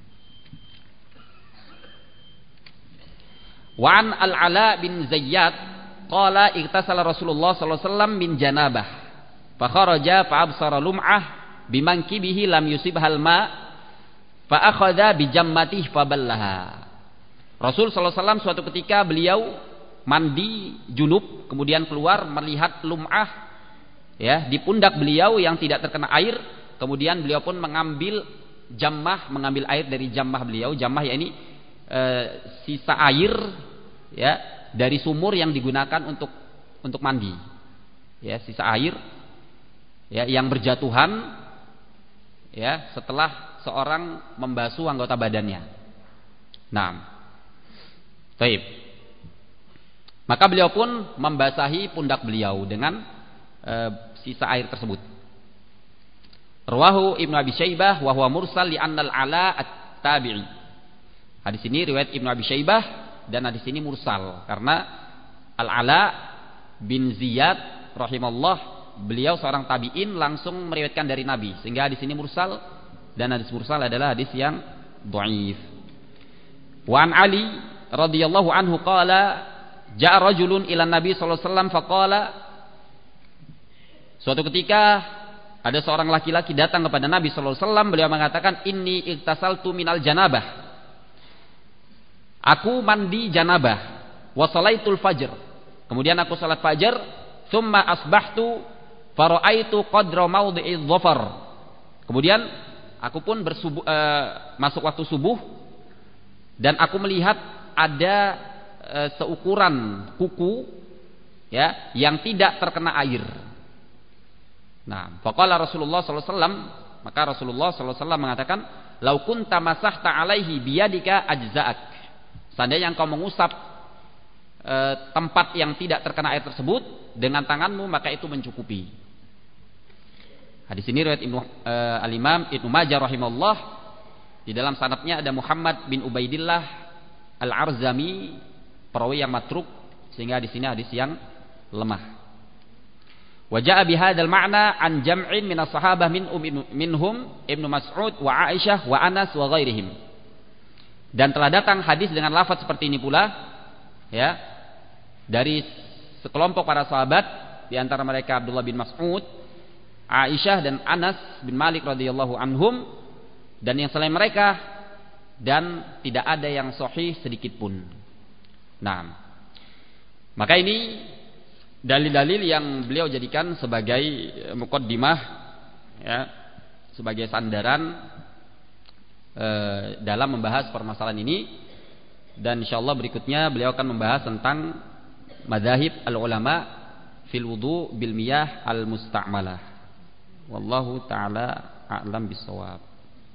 Wa an Al-Ala bin Zayyad qala igtasala Rasulullah sallallahu alaihi wasallam min janabah fa kharaja fa absara lum'ah bimankibihi lam yusibhal ma fa akhadha bi jammatihi faballaha. Rasul sallallahu alaihi wasallam suatu ketika beliau mandi junub, kemudian keluar melihat lum'ah ya di pundak beliau yang tidak terkena air, kemudian beliau pun mengambil jammah, mengambil air dari jammah beliau. Jammah ya ini e, sisa air ya dari sumur yang digunakan untuk untuk mandi. Ya, sisa air ya yang berjatuhan ya setelah seorang membasuh anggota badannya. Nah, baik. Maka beliau pun membasahi pundak beliau dengan e, sisa air tersebut. Rawahu Ibnu Abi Syaibah wa huwa mursal li annal Ala at-tabi'i. Hadis ini riwayat Ibnu Abi Syaibah dan hadis ini mursal karena Al-Ala bin Ziyad rahimallah beliau seorang tabi'in langsung meriwayatkan dari Nabi, sehingga hadis ini mursal, dan hadis mursal adalah hadis yang dhaif. Wa an Ali radhiyallahu anhu qala ja'a rajulun ila Nabi sallallahu alaihi wasallam faqala, suatu ketika ada seorang laki-laki datang kepada Nabi sallallahu alaihi wasallam, beliau mengatakan inni igtasaltu minal janabah, aku mandi janabah, wa salaitul fajr, kemudian aku salat fajar, thumma asbahtu fara'aitu qadra mawdi'i dhafar, kemudian aku pun bersubuh, uh, masuk waktu subuh dan aku melihat ada seukuran kuku ya yang tidak terkena air. Nah, faqala Rasulullah sallallahu alaihi wasallam, maka Rasulullah sallallahu alaihi wasallam mengatakan, "Lau kunta masahta alaihi biyadika ajza'ak." Seandainya engkau mengusap e, tempat yang tidak terkena air tersebut dengan tanganmu, maka itu mencukupi. Hadis ini riwayat Ibnu e, Al-Imam Ibnu Majah rahimahullah. Di dalam sanadnya ada Muhammad bin Ubaidillah Al-Arzami, perawi yang matruk, sehingga di sini hadis yang lemah. Wa jaa bi hadzal ma'na an jam'in min as-sahabah min minhum Ibnu Mas'ud wa Aisyah wa Anas wa ghairihim. Dan telah datang hadis dengan lafaz seperti ini pula ya dari sekelompok para sahabat, di antara mereka Abdullah bin Mas'ud, Aisyah dan Anas bin Malik radhiyallahu anhum, dan yang selain mereka, dan tidak ada yang sahih sedikit pun. Nah, maka ini dalil-dalil yang beliau jadikan sebagai muqaddimah ya, sebagai sandaran e, dalam membahas permasalahan ini, dan insyaallah berikutnya beliau akan membahas tentang madzhab al-ulama fil wudu bil miyah al-musta'malah. Wallahu taala a'lam bissawab.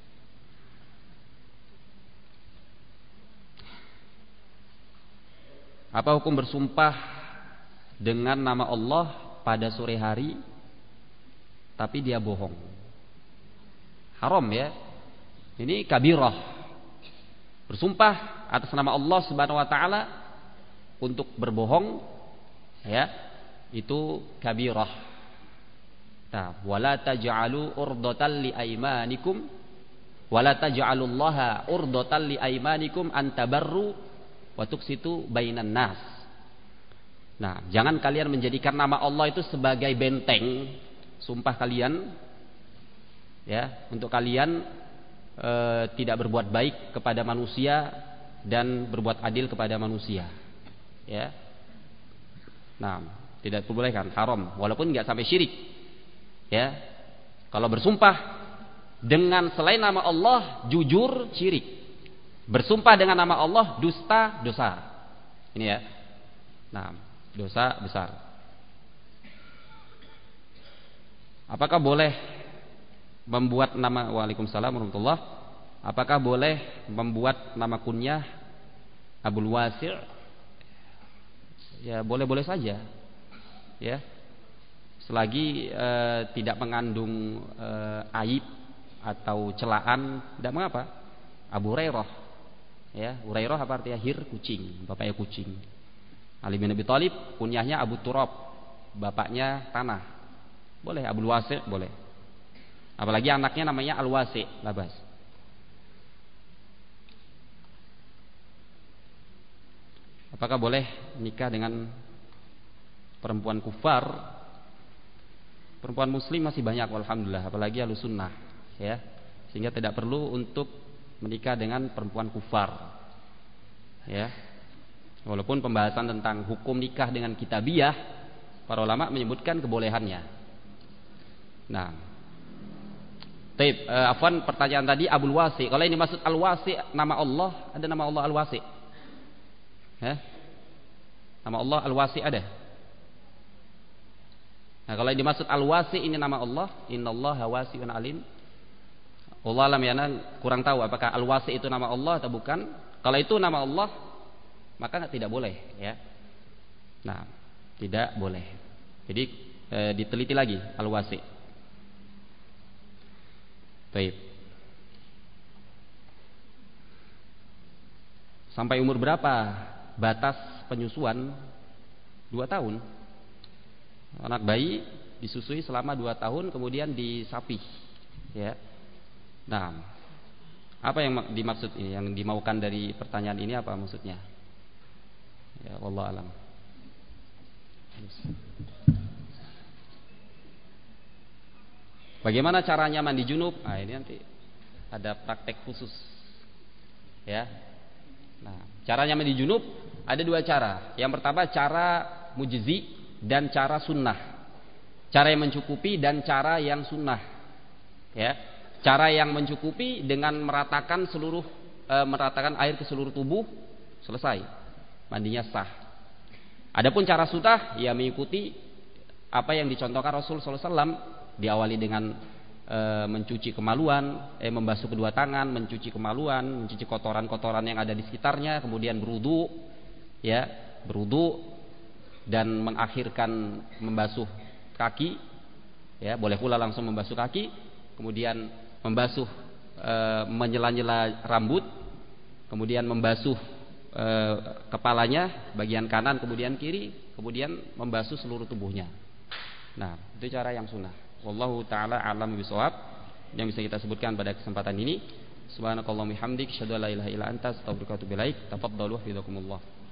Apa hukum bersumpah dengan nama Allah pada sore hari tapi dia bohong? Haram ya. Ini kabirah. Bersumpah atas nama Allah Subhanahu wa taala untuk berbohong ya, itu kabirah. Nah, wala taj'alu urdatan li aymanikum wala taj'alullaha urdatan li aymanikum an tabarru wa tuqsitu bainan nas. Nah, jangan kalian menjadikan nama Allah itu sebagai benteng sumpah kalian ya, untuk kalian e, tidak berbuat baik kepada manusia dan berbuat adil kepada manusia. Ya. Nah, tidak diperbolehkan, haram, walaupun enggak sampai syirik. Ya. Kalau bersumpah dengan selain nama Allah, jujur, syirik. Bersumpah dengan nama Allah, dusta, dosa. Ini ya. Nah, dosa besar. Apakah boleh membuat nama, waalaikumsalam warahmatullah, apakah boleh membuat nama kunyah Abul Wasi'? Ya, boleh-boleh saja. Ya. Selagi e, tidak mengandung e, aib atau celaan, tidak mengapa. Abu Hurairah, ya, Hurairah apa artinya? Hir, kucing, bapaknya kucing. Ali bin Abi Thalib kunyahnya Abu Turab, bapaknya tanah. Boleh. Abul Wasi' boleh. Apalagi anaknya namanya Al-Wasi', labas. Apakah boleh nikah dengan perempuan kufar? Perempuan muslim masih banyak, alhamdulillah, apalagi Ahlus Sunnah, ya. Sehingga tidak perlu untuk menikah dengan perempuan kufar. Ya. Walaupun pembahasan tentang hukum nikah dengan kitabiah, para ulama menyebutkan kebolehannya. Nah, Taib, uh, afwan pertanyaan tadi Abul Wasi. Kalau ini maksud Al-Wasi nama Allah, ada nama Allah Al-Wasi? Ya? Nama Allah Al-Wasi ada? Nah, kalau ini maksud Al-Wasi ini nama Allah, innallaha wasi'un alim. Allah alam ya, kurang tahu apakah Al-Wasi itu nama Allah atau bukan. Kalau itu nama Allah, maka tidak boleh, ya. Nah, tidak boleh. Jadi e, diteliti lagi Al-Wasi. Baik. Sampai umur berapa batas penyusuan? Dua tahun. Anak bayi disusui selama dua tahun, kemudian disapih. Ya. Nah, apa yang dimaksud ini? Yang dimaukan dari pertanyaan ini apa maksudnya? Ya, wallahu alam. Bagaimana caranya mandi junub? Nah, ini nanti ada praktek khusus. Ya. Nah, caranya mandi junub ada dua cara. Yang pertama cara mujzi dan cara sunnah. Cara yang mencukupi dan cara yang sunnah. Ya. Cara yang mencukupi dengan meratakan seluruh e, meratakan air ke seluruh tubuh, selesai. Mandinya sah. Adapun cara sunnah ya mengikuti apa yang dicontohkan Rasul sallallahu alaihi wasallam. Diawali dengan e, mencuci kemaluan, eh, membasuh kedua tangan, mencuci kemaluan, mencuci kotoran-kotoran yang ada di sekitarnya, kemudian berwudu, ya, berwudu dan mengakhirkan membasuh kaki, ya, boleh pula langsung membasuh kaki, kemudian membasuh e, menyela-nyela rambut, kemudian membasuh e, kepalanya, bagian kanan, kemudian kiri, kemudian membasuh seluruh tubuhnya. Nah, itu cara yang sunnah. Wallahu ta'ala a'lam bishawab. Yang bisa kita sebutkan pada kesempatan ini. Subhanakallahumma hamdik, asyhadu an la ilaha illa anta, astaghfiruka wa atubu ilaik. Tafadhalu hafizakumullah.